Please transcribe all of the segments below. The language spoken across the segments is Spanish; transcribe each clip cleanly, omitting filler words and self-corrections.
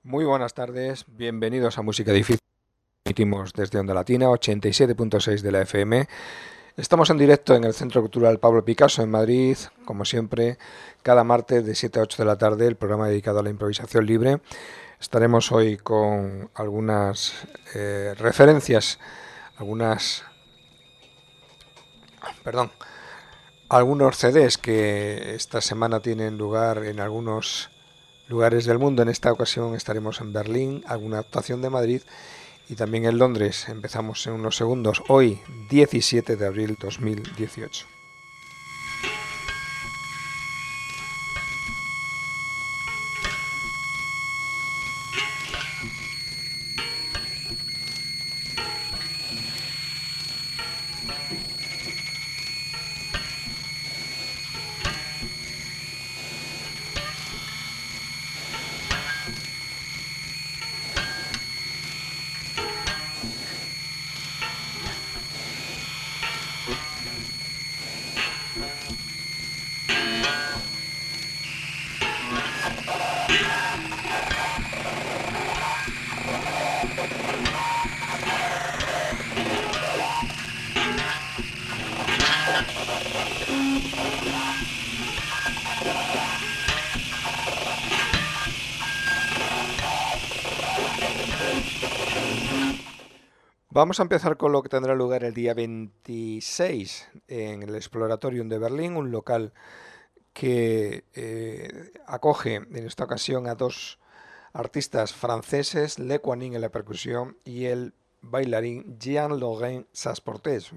Muy buenas tardes, bienvenidos a Música Difícil. Emitimos desde Onda Latina, 87.6 de la FM. Estamos en directo en el Centro Cultural Pablo Picasso en Madrid, como siempre, cada martes de 7 a 8 de la tarde, el programa dedicado a la improvisación libre. Estaremos hoy con algunas referencias, algunas, perdón, algunos CDs que esta semana tienen lugar en algunos lugares del mundo. En esta ocasión estaremos en Berlín, alguna actuación de Madrid y también en Londres. Empezamos en unos segundos, hoy 17 de abril 2018. Vamos a empezar con lo que tendrá lugar el día 26 en el Exploratorium de Berlín, un local que acoge en esta ocasión a dos artistas franceses, Le Quanin en la percusión y el bailarín Jean-Laurent Sasportes,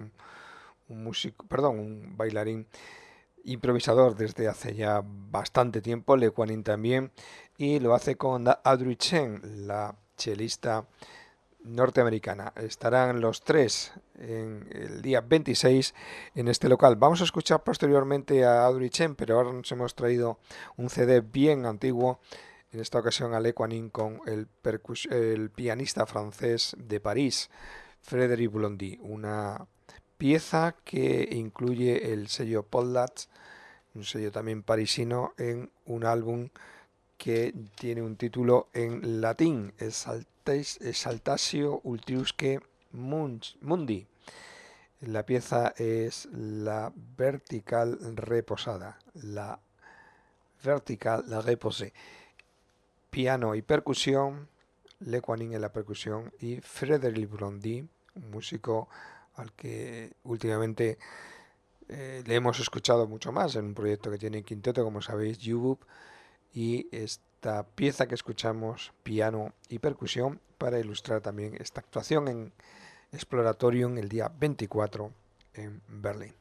un bailarín improvisador desde hace ya bastante tiempo, Le Quanin también, y lo hace con Audrey Chen, la chelista norteamericana. Estarán los tres en el día 26 en este local. Vamos a escuchar posteriormente a Audrey Chen, pero ahora nos hemos traído un CD bien antiguo, en esta ocasión a Le Quanin con el pianista francés de París, Frédéric Blondy, una pieza que incluye el sello Podlatch, un sello también parisino, en un álbum que tiene un título en latín, Exaltatio Ultriusque Mundi. La pieza es la vertical reposada, la vertical la reposée. Piano y percusión, Le Quanin en la percusión y Frédéric Blondy, un músico al que últimamente le hemos escuchado mucho más en un proyecto que tiene en quinteto, como sabéis, Yubub, y esta pieza que escuchamos, piano y percusión, para ilustrar también esta actuación en Exploratorium el día 24 en Berlín.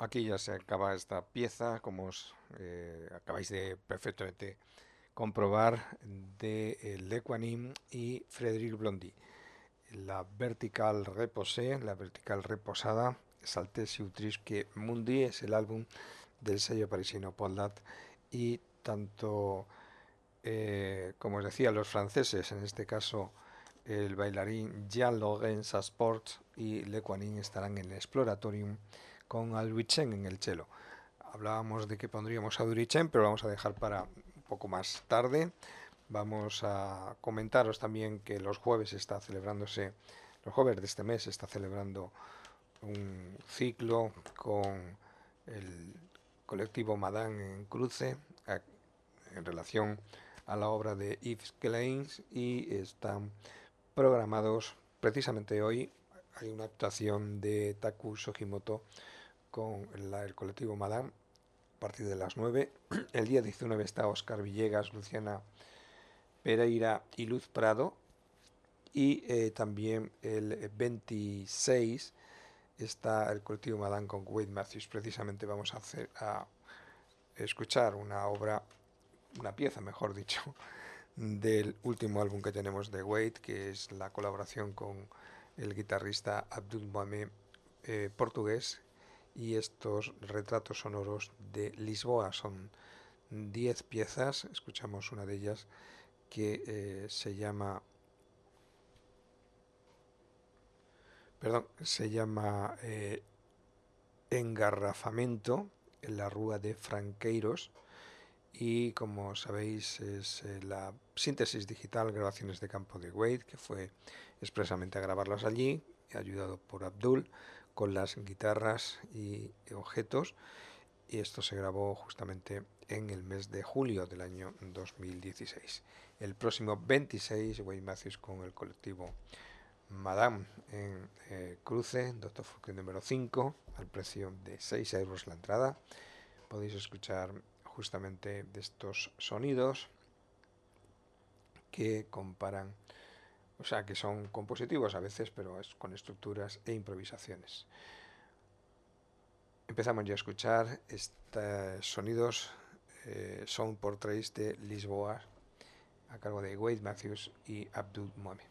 aquí ya se acaba esta pieza, como os acabáis de perfectamente comprobar, de Le Guanin y Frédéric Blondy. La vertical reposée, la vertical reposada, Salté sur Trisque Mundi, es el álbum del sello parisino Poldat, y tanto, como os decía, los franceses, en este caso el bailarín Jean-Laurent Sasport y Le Guanin, estarán en el Exploratorium con Aldrich en el cello. Hablábamos de que pondríamos a Durichen, pero lo vamos a dejar para un poco más tarde. Vamos a comentaros también que los jueves está celebrándose, los jueves de este mes está celebrando un ciclo con el colectivo Madame en Cruce en relación a la obra de Yves Klein, y están programados precisamente hoy. Hay una actuación de Taku Sugimoto con el colectivo Madame a partir de las 9. El día 19 está Oscar Villegas, Luciana Pereira y Luz Prado. Y también el 26 está el colectivo Madame con Wade Matthews. Precisamente vamos a escuchar una obra, una pieza, mejor dicho, del último álbum que tenemos de Wade, que es la colaboración con el guitarrista Abdul Mohamed, portugués, y estos retratos sonoros de Lisboa. Son 10 piezas, escuchamos una de ellas que se llama Engarrafamento en la Rúa de Franqueiros, y como sabéis es la síntesis digital, grabaciones de campo de Wade, que fue expresamente a grabarlas allí, ayudado por Abdul con las guitarras y objetos, y esto se grabó justamente en el mes de julio del año 2016. El próximo 26, Wade Matthews con el colectivo Madame en Cruce, Dr. Fouquet número 5, al precio de 6 euros la entrada. Podéis escuchar justamente de estos sonidos que comparan, o sea, que son compositivos a veces, pero es con estructuras e improvisaciones. Empezamos ya a escuchar estos sonidos, Sound Portraits de Lisboa, a cargo de Wade Matthews y Abdul Mohamed.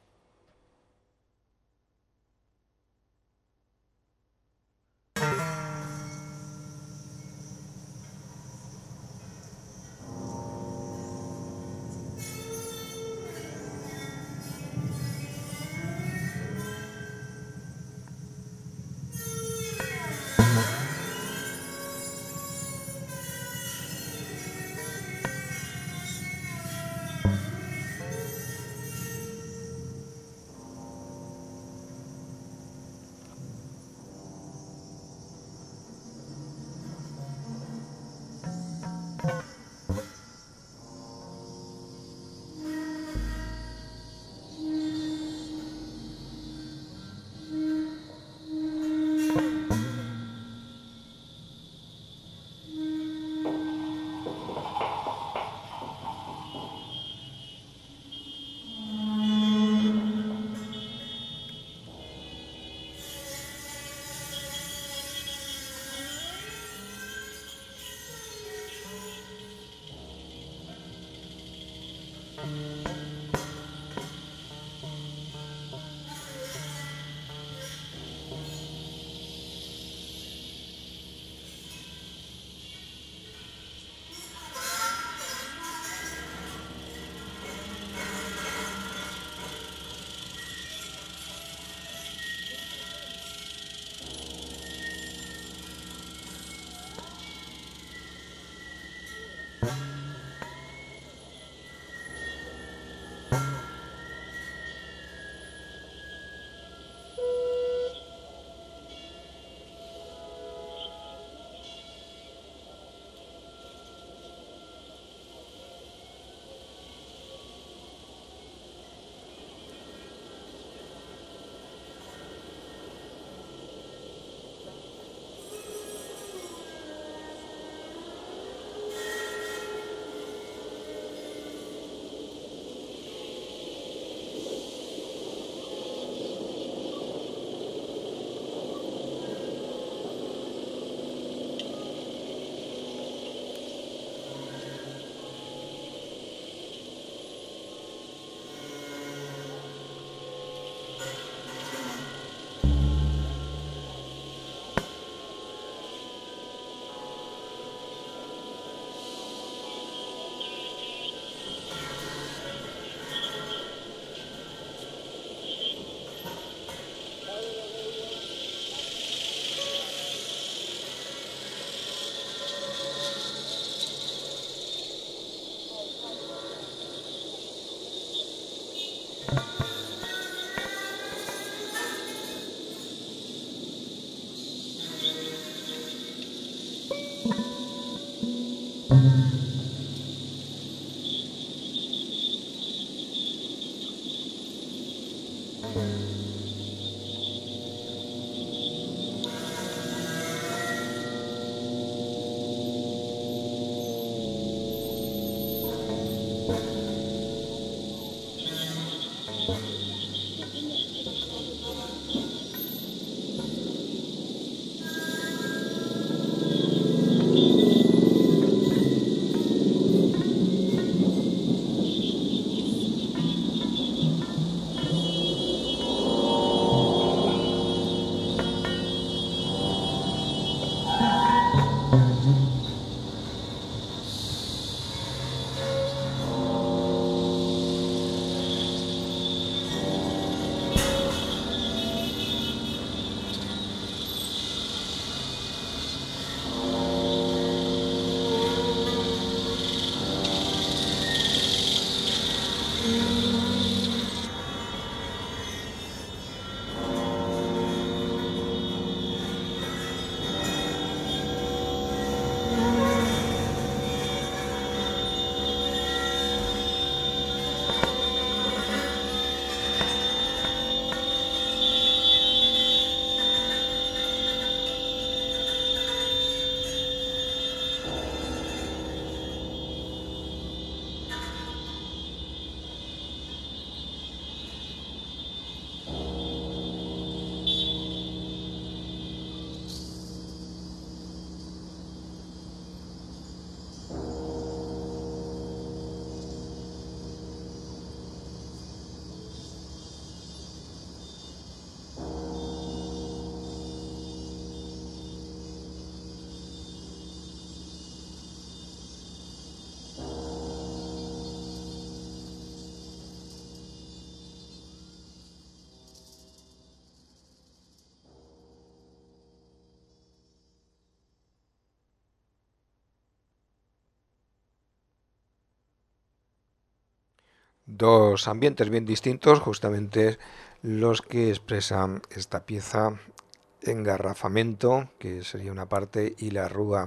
Dos ambientes bien distintos, justamente los que expresan esta pieza: Engarrafamento, que sería una parte, y La Rúa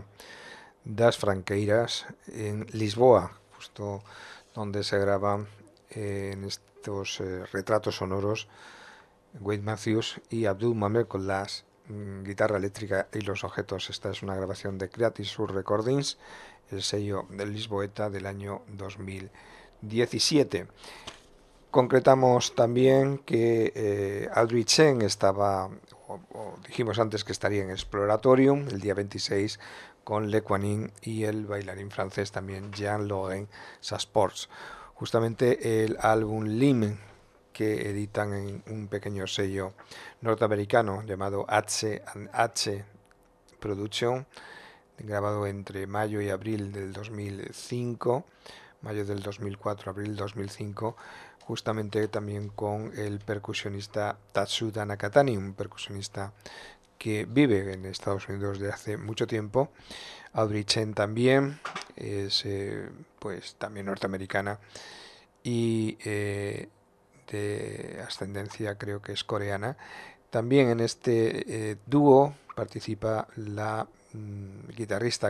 das Franqueiras en Lisboa, justo donde se graba en estos retratos sonoros Wade Matthews y Abdul Mamer con las guitarra eléctrica y los objetos. Esta es una grabación de Creative Source Recordings, el sello del Lisboeta del año 2017. Concretamos también que Audrey Chen estaba, o dijimos antes que estaría en Exploratorium el día 26 con Le Quanin y el bailarín francés también Jean-Laurent Sasports. Justamente el álbum Lim, que editan en un pequeño sello norteamericano llamado H&H Production, grabado entre mayo y abril del 2005, mayo del 2004, abril del 2005, justamente también con el percusionista Tatsuda Nakatani, un percusionista que vive en Estados Unidos desde hace mucho tiempo. Audrey Chen también es pues también norteamericana y de ascendencia, creo que es coreana. También en este dúo participa la guitarrista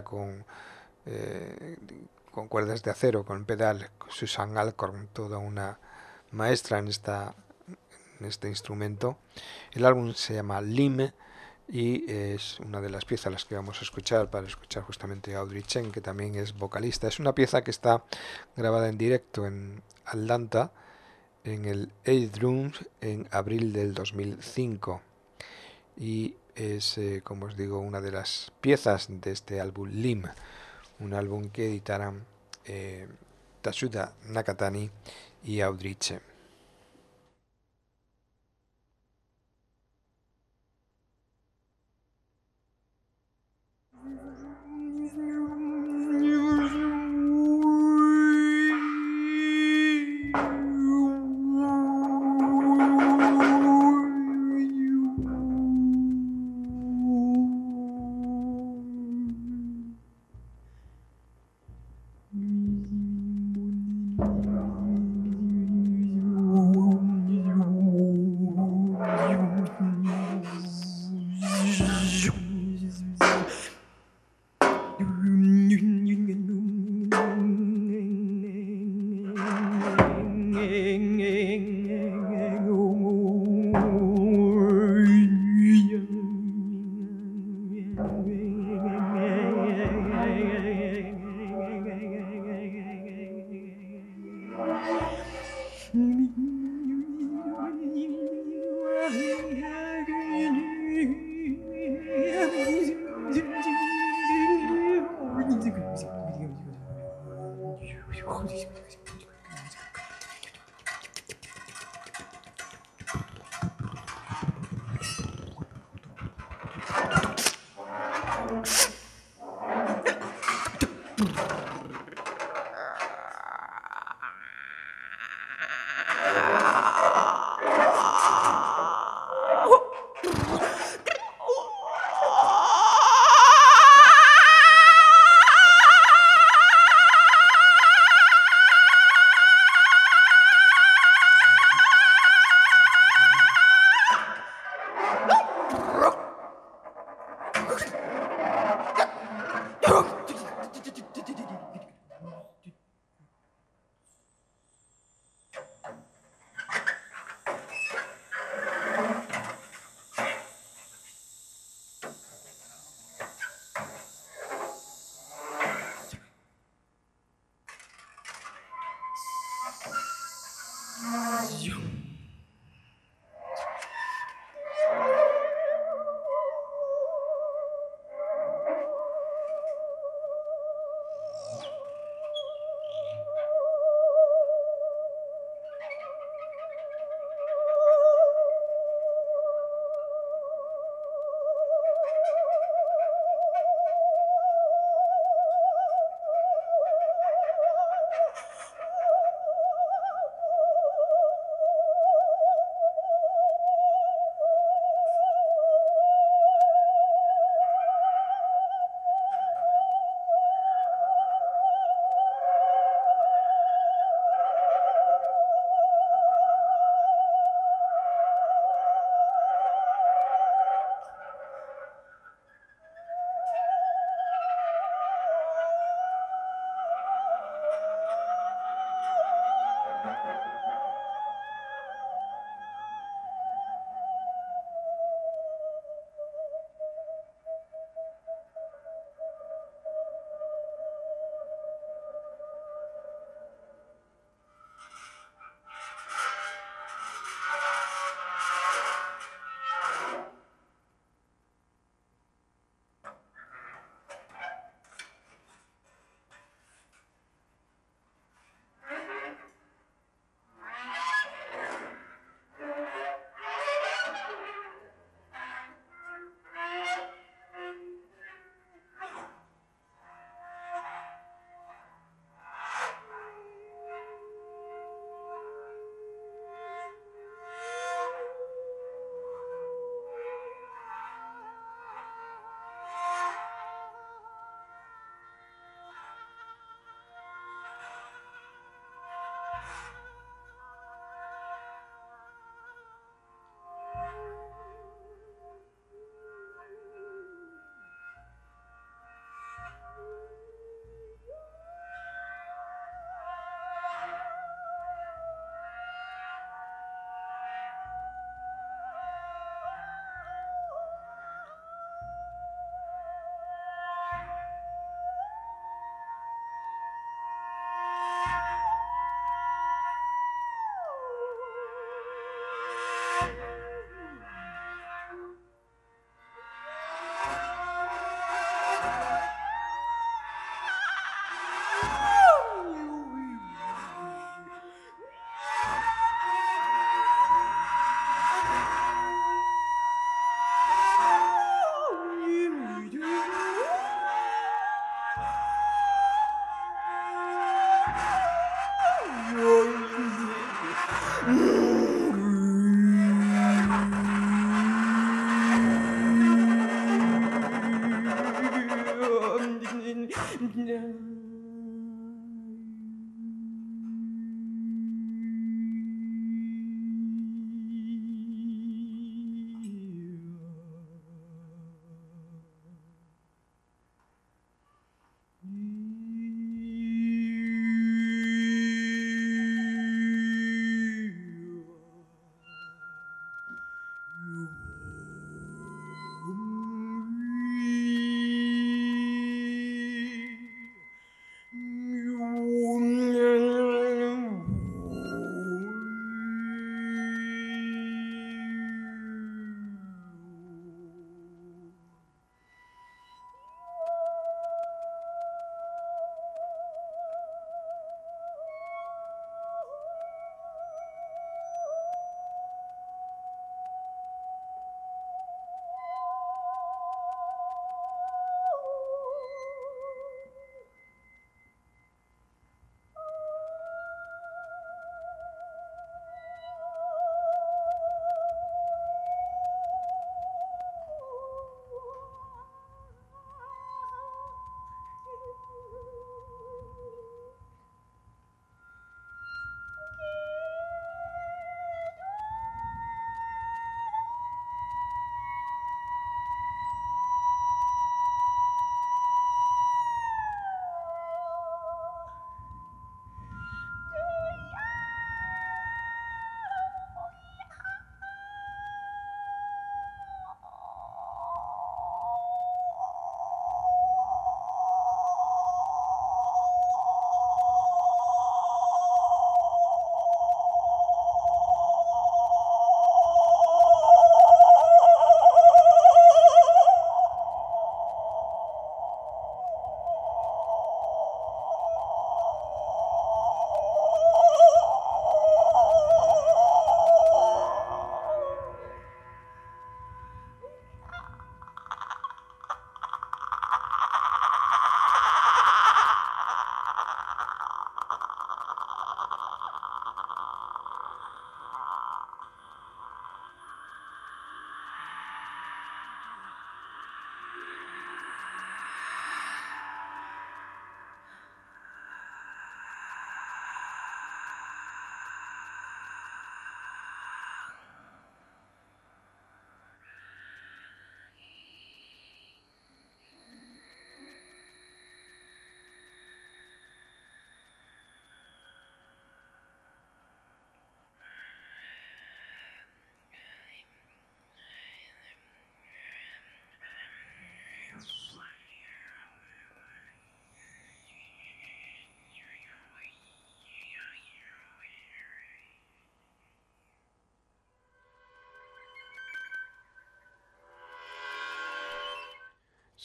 con cuerdas de acero, con pedal, Susan Alcorn, toda una maestra en este instrumento. El álbum se llama Lim y es una de las piezas las que vamos a escuchar, para escuchar justamente a Audrey Chen, que también es vocalista. Es una pieza que está grabada en directo en Atlanta, en el Eight Rooms, en abril del 2005, y es, como os digo, una de las piezas de este álbum Lim, un álbum que editaran Tatsuda Nakatani y Audrey Chen.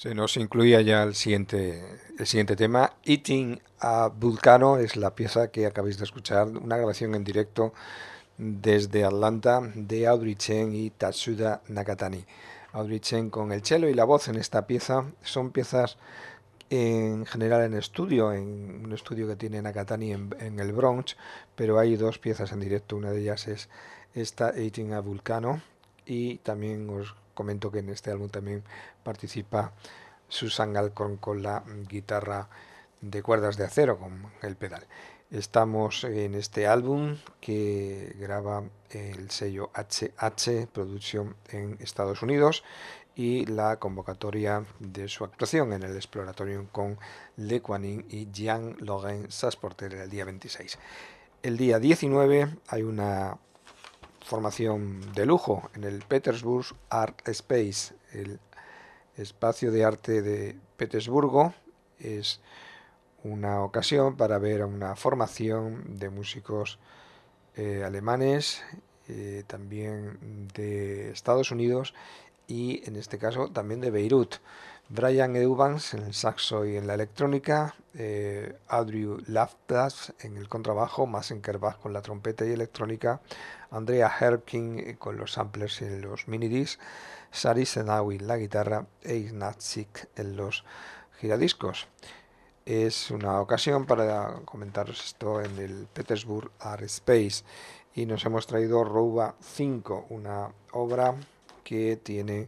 Se nos incluía ya el siguiente tema. Eating a Vulcano es la pieza que acabáis de escuchar, una grabación en directo desde Atlanta de Audrey Chen y Tatsuda Nakatani. Audrey Chen con el cello y la voz en esta pieza. Son piezas en general en estudio, en un estudio que tiene Nakatani en el Bronx, pero hay dos piezas en directo. Una de ellas es esta Eating a Vulcano, y también os comento que en este álbum también participa Susan Alcorn con la guitarra de cuerdas de acero, con el pedal. Estamos en este álbum que graba el sello HH Production en Estados Unidos, y la convocatoria de su actuación en el Exploratorium con Le Quanin y Jean-Laurent Sassporter el día 26. El día 19 hay una formación de lujo en el Petersburg Art Space, el espacio de arte de Petersburgo. Es una ocasión para ver a una formación de músicos alemanes, también de Estados Unidos y en este caso también de Beirut. Brian Evans en el saxo y en la electrónica, Andrew Laftas en el contrabajo, Massenkerbach con la trompeta y electrónica, Andrea Herking con los samplers y los minidiscs, Sari Senawi en la guitarra e Ignatsik en los giradiscos. Es una ocasión para comentaros esto en el Petersburg Art Space, y nos hemos traído Rouba 5, una obra que tiene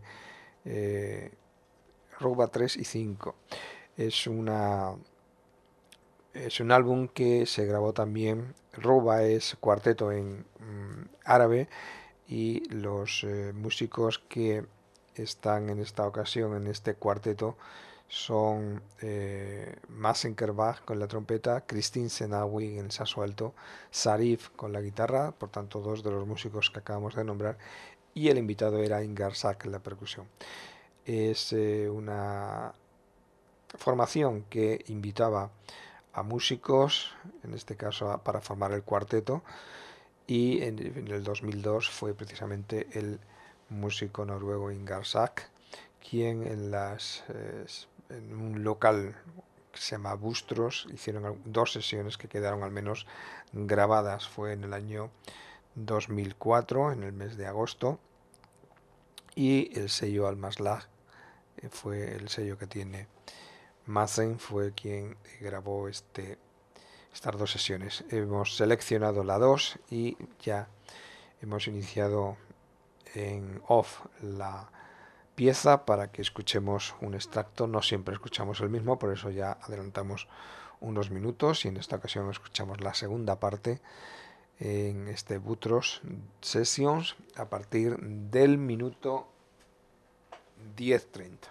Rouba 3 y 5. Es un álbum que se grabó también. Rouba es cuarteto en árabe, y los músicos que están en esta ocasión en este cuarteto son Massenkerbach con la trompeta, Christine Senawi en el saxo alto, Sarif con la guitarra, por tanto dos de los músicos que acabamos de nombrar, y el invitado era Ingar Sak en la percusión. Es una formación que invitaba a músicos, en este caso para formar el cuarteto, y en el 2002 fue precisamente el músico noruego Ingar Sak quien en un local que se llama Bustros hicieron dos sesiones que quedaron al menos grabadas. Fue en el año 2004, en el mes de agosto, y el sello Almaslag fue el sello que tiene Mazen, fue quien grabó estas dos sesiones. Hemos seleccionado la 2 y ya hemos iniciado en off la pieza para que escuchemos un extracto. No siempre escuchamos el mismo, por eso ya adelantamos unos minutos, y en esta ocasión escuchamos la segunda parte en este Butros Sessions a partir del minuto 10:30.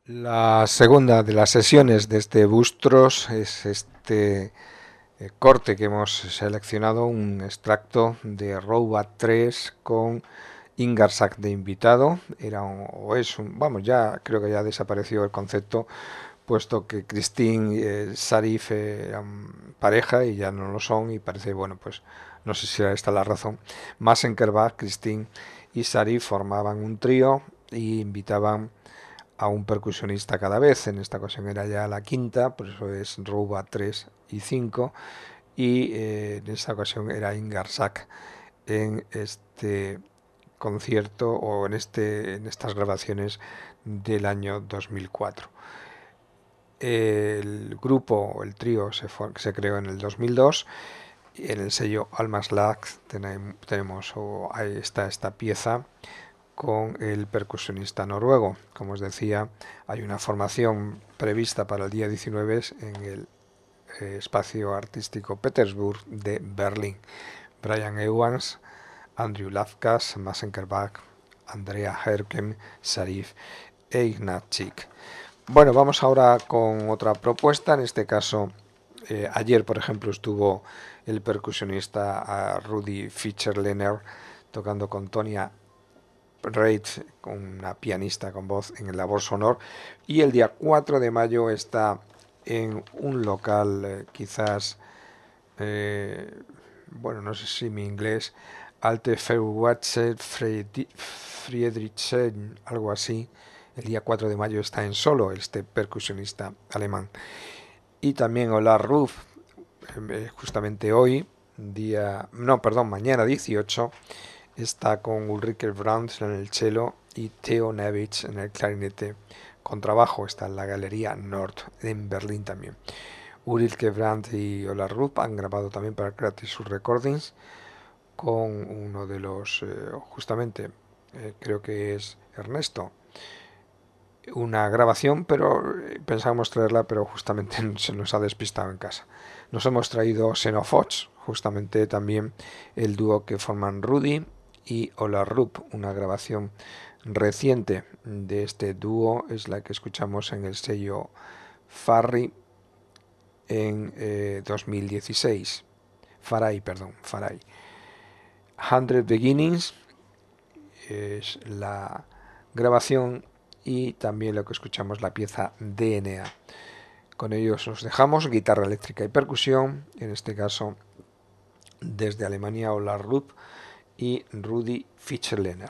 La segunda de las sesiones de este Bustros es este corte que hemos seleccionado, un extracto de Robot 3 con Ingarsak de invitado. Era o es un, vamos, ya creo que ya desapareció el concepto, puesto que Christine y Sarif eran pareja y ya no lo son, y parece, bueno, pues no sé si era esta la razón. Massenkerbach, Christine y Sarif formaban un trío y invitaban a un percusionista cada vez. En esta ocasión era ya la quinta, por eso es Ruba 3 y 5, y en esta ocasión era Ingarsak en este concierto o en estas grabaciones del año 2004. El grupo o el trío se creó en el 2002. En el sello Almas Lax tenemos, o ahí está esta pieza con el percusionista noruego. Como os decía, hay una formación prevista para el día 19 en el espacio artístico Petersburg de Berlín. Brian Ewans, Andrew Lafkas, Massenkerbach, Andrea Herkem, Sarif e Ignatchik. Bueno, vamos ahora con otra propuesta. En este caso, ayer, por ejemplo, estuvo el percusionista Rudy Fischer-Lehner tocando con Tonya Reid, una pianista con voz en el Labor Sonor, y el día 4 de mayo está en un local bueno, no sé si mi inglés, Alte Verwachse Friedrichsen, algo así. El día 4 de mayo está en Solo, este percusionista alemán. Y también Ola Ruf, justamente hoy, mañana 18, está con Ulrike Brandt en el cello y Theo Nevich en el clarinete contrabajo. Está en la Galería Nord en Berlín también. Ulrike Brandt y Ola Rupp han grabado también para Creative Recordings con uno de los, creo que es Ernesto, una grabación, pero pensábamos traerla, pero justamente se nos ha despistado en casa. Nos hemos traído Xenofox, justamente también el dúo que forman Rudy y Ola Rupp. Una grabación reciente de este dúo es la que escuchamos en el sello Farai en 2016. Farai. 100 Beginnings es la grabación y también lo que escuchamos, la pieza DNA. Con ellos os dejamos, guitarra eléctrica y percusión, en este caso desde Alemania Ola Rupp y Rudy Fischer-Lehner.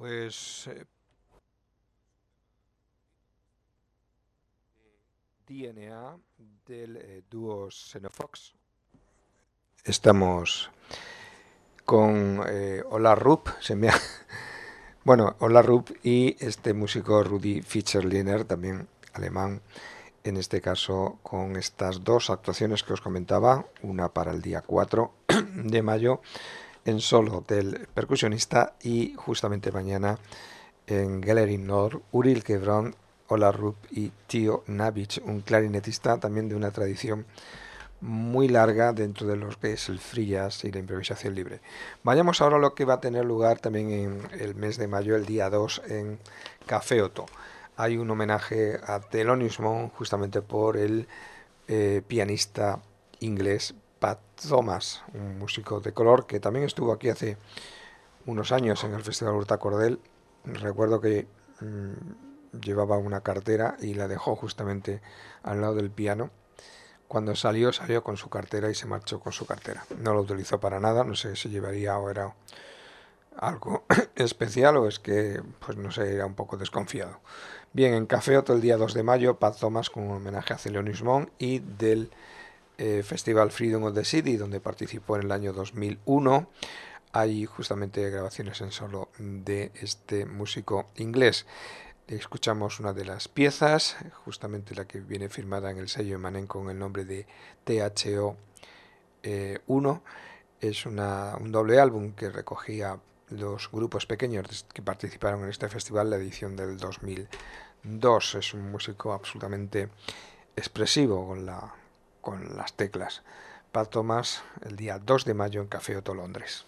Pues DNA del dúo Xenofox. Estamos con Ola Rup, bueno, Ola Rup y este músico Rudi Fischerliner, también alemán, en este caso con estas dos actuaciones que os comentaba, una para el día 4 de mayo en solo del percusionista y justamente mañana en Gallery Nord, Uril Quebrón, Ola Rup y Tío Navic, un clarinetista también de una tradición muy larga dentro de lo que es el free jazz y la improvisación libre. Vayamos ahora a lo que va a tener lugar también en el mes de mayo, el día 2, en Café Otto. Hay un homenaje a Thelonious Monk justamente por el pianista inglés Pat Thomas, un músico de color que también estuvo aquí hace unos años en el Festival Hurta Cordel. Recuerdo que llevaba una cartera y la dejó justamente al lado del piano. Cuando salió con su cartera y se marchó con su cartera. No lo utilizó para nada, no sé si llevaría o era algo especial o es que, pues no sé, era un poco desconfiado. Bien, en Café Otto el día 2 de mayo, Pat Thomas con un homenaje a Thelonious Monk y del Festival Freedom of the City, donde participó en el año 2001. Hay justamente grabaciones en solo de este músico inglés. Escuchamos una de las piezas, justamente la que viene firmada en el sello Emanem con el nombre de THO 1. Es un doble álbum que recogía los grupos pequeños que participaron en este festival, la edición del 2002. Es un músico absolutamente expresivo con las teclas. Pat Thomas, el día 2 de mayo en Café Otto, Londres.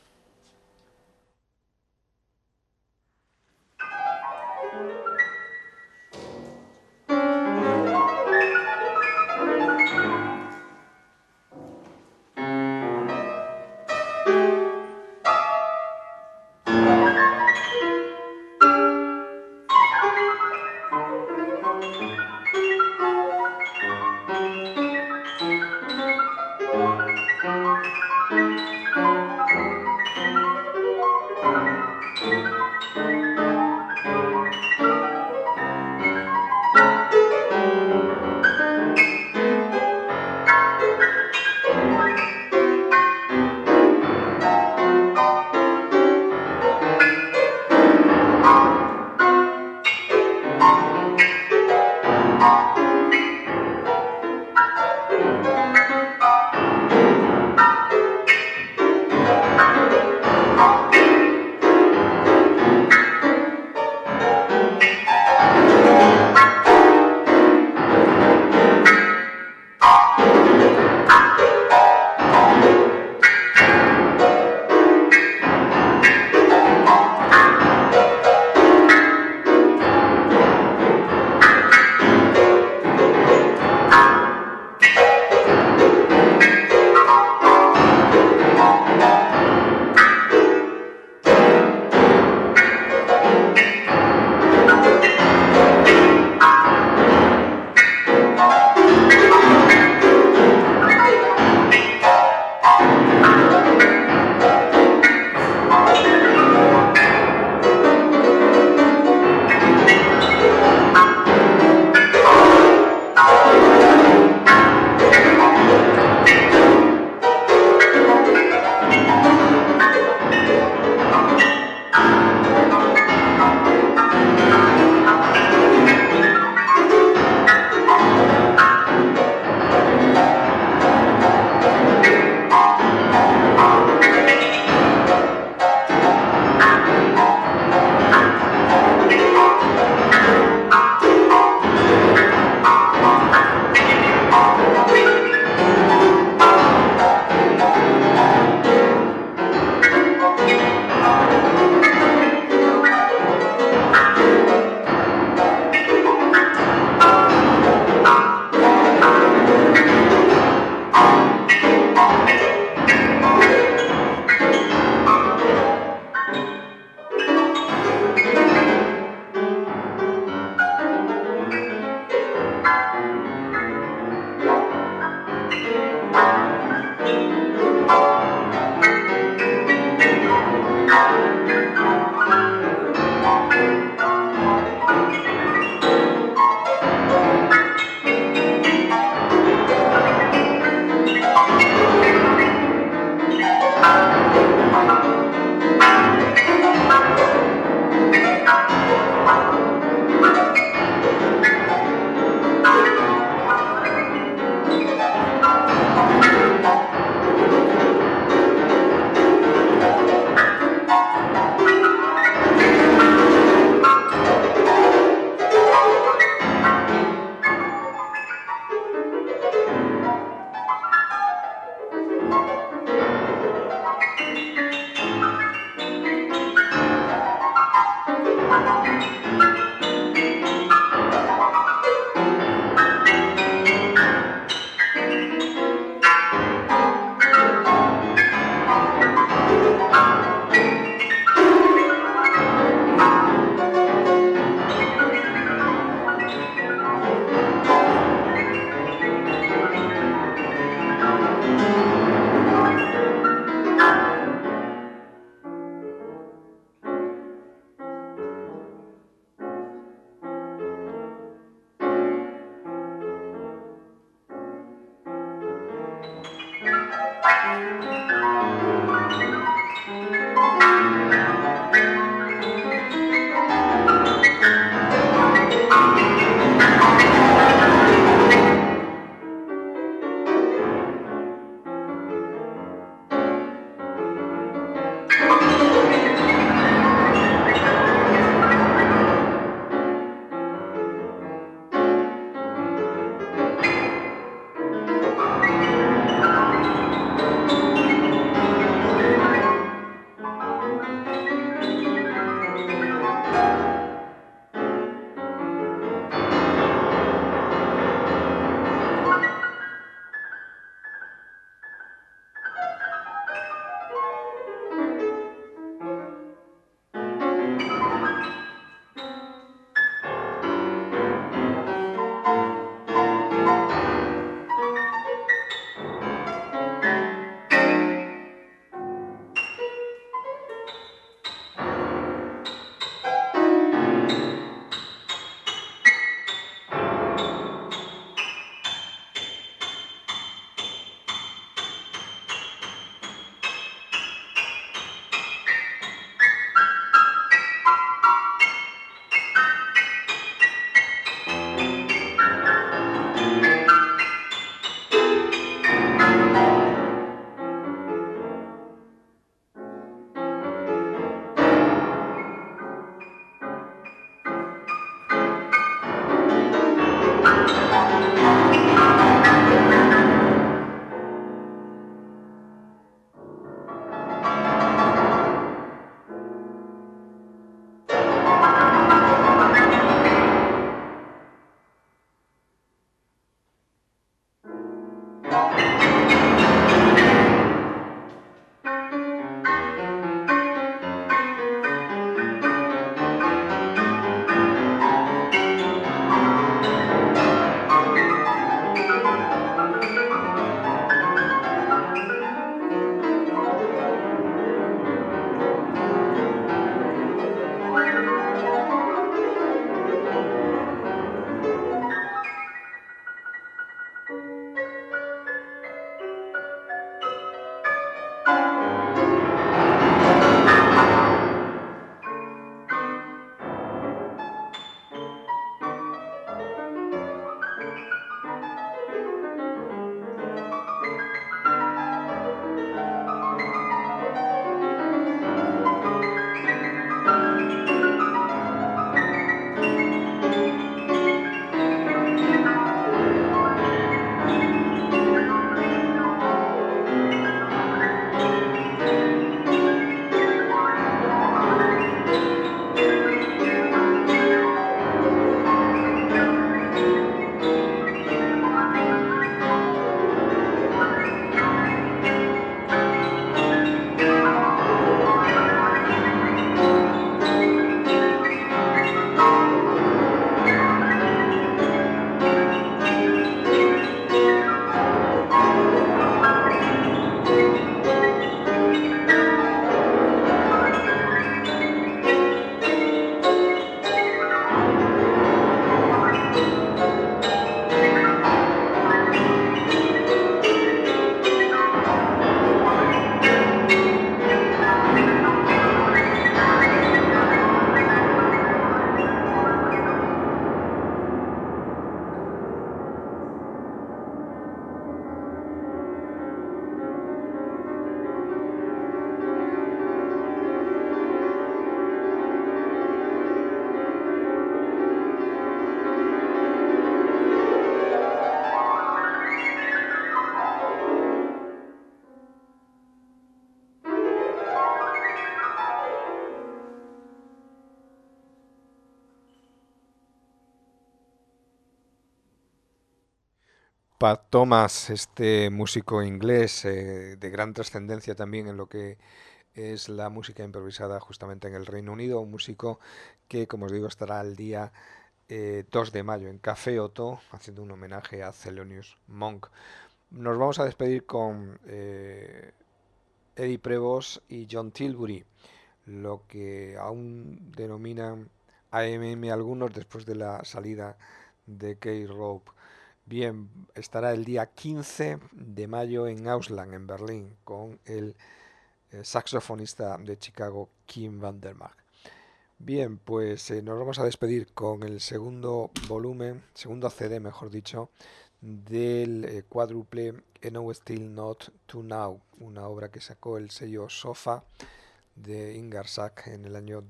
Pat Thomas, este músico inglés de gran trascendencia también en lo que es la música improvisada justamente en el Reino Unido, un músico que, como os digo, estará el día 2 de mayo en Café Otto, haciendo un homenaje a Thelonious Monk. Nos vamos a despedir con Eddie Prevost y John Tilbury, lo que aún denominan AMM algunos después de la salida de K-Rope. Bien, estará el día 15 de mayo en Ausland, en Berlín, con el saxofonista de Chicago, Kim Vandermark. Bien, pues nos vamos a despedir con el segundo volumen, segundo CD, mejor dicho, del cuádruple No Still Not To Now, una obra que sacó el sello Sofa de Ingersoll en el año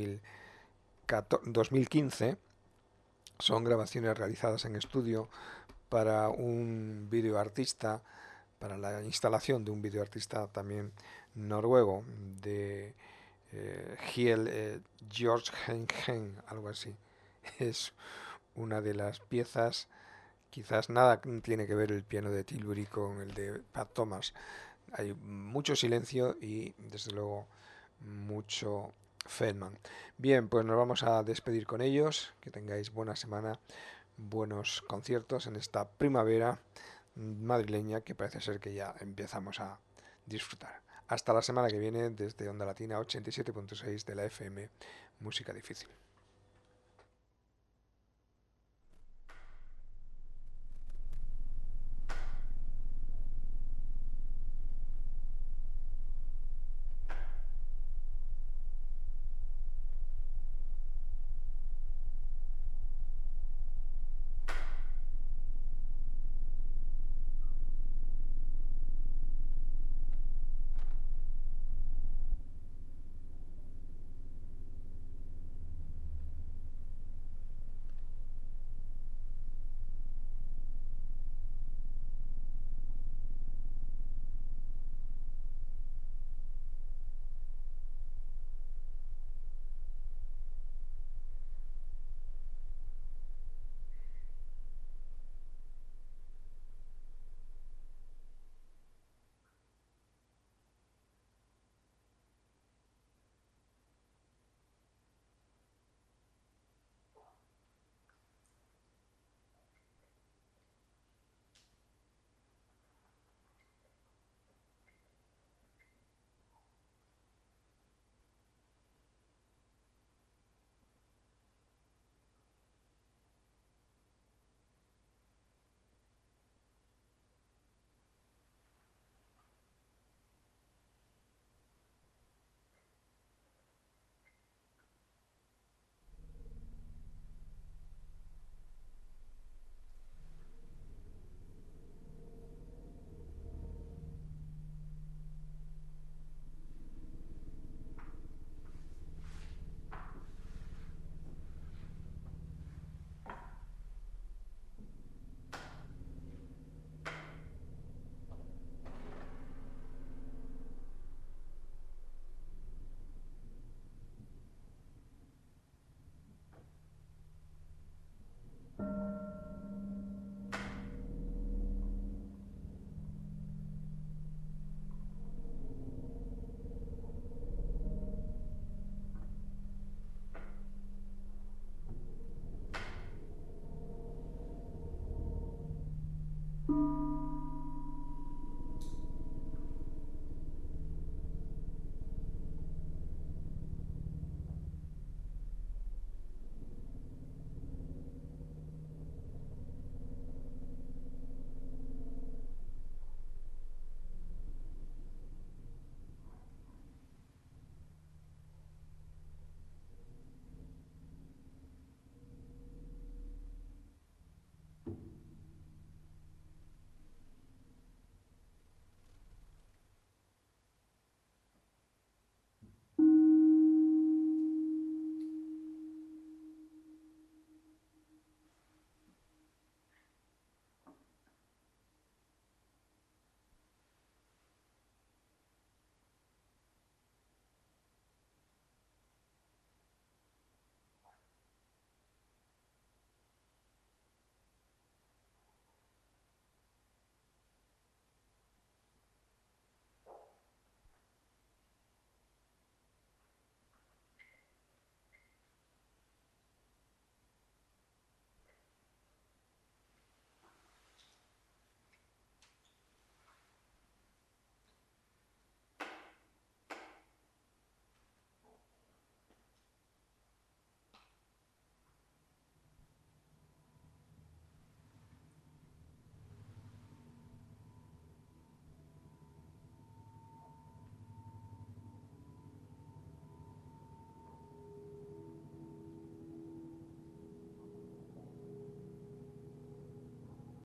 2015. Son grabaciones realizadas en estudio para un videoartista, para la instalación de un videoartista también noruego, de Giel George Hengen, algo así. Es una de las piezas, quizás nada tiene que ver el piano de Tilbury con el de Pat Thomas. Hay mucho silencio y desde luego mucho Feldman. Bien, pues nos vamos a despedir con ellos. Que tengáis buena semana, buenos conciertos en esta primavera madrileña que parece ser que ya empezamos a disfrutar. Hasta la semana que viene desde Onda Latina 87.6 de la FM Música Difícil.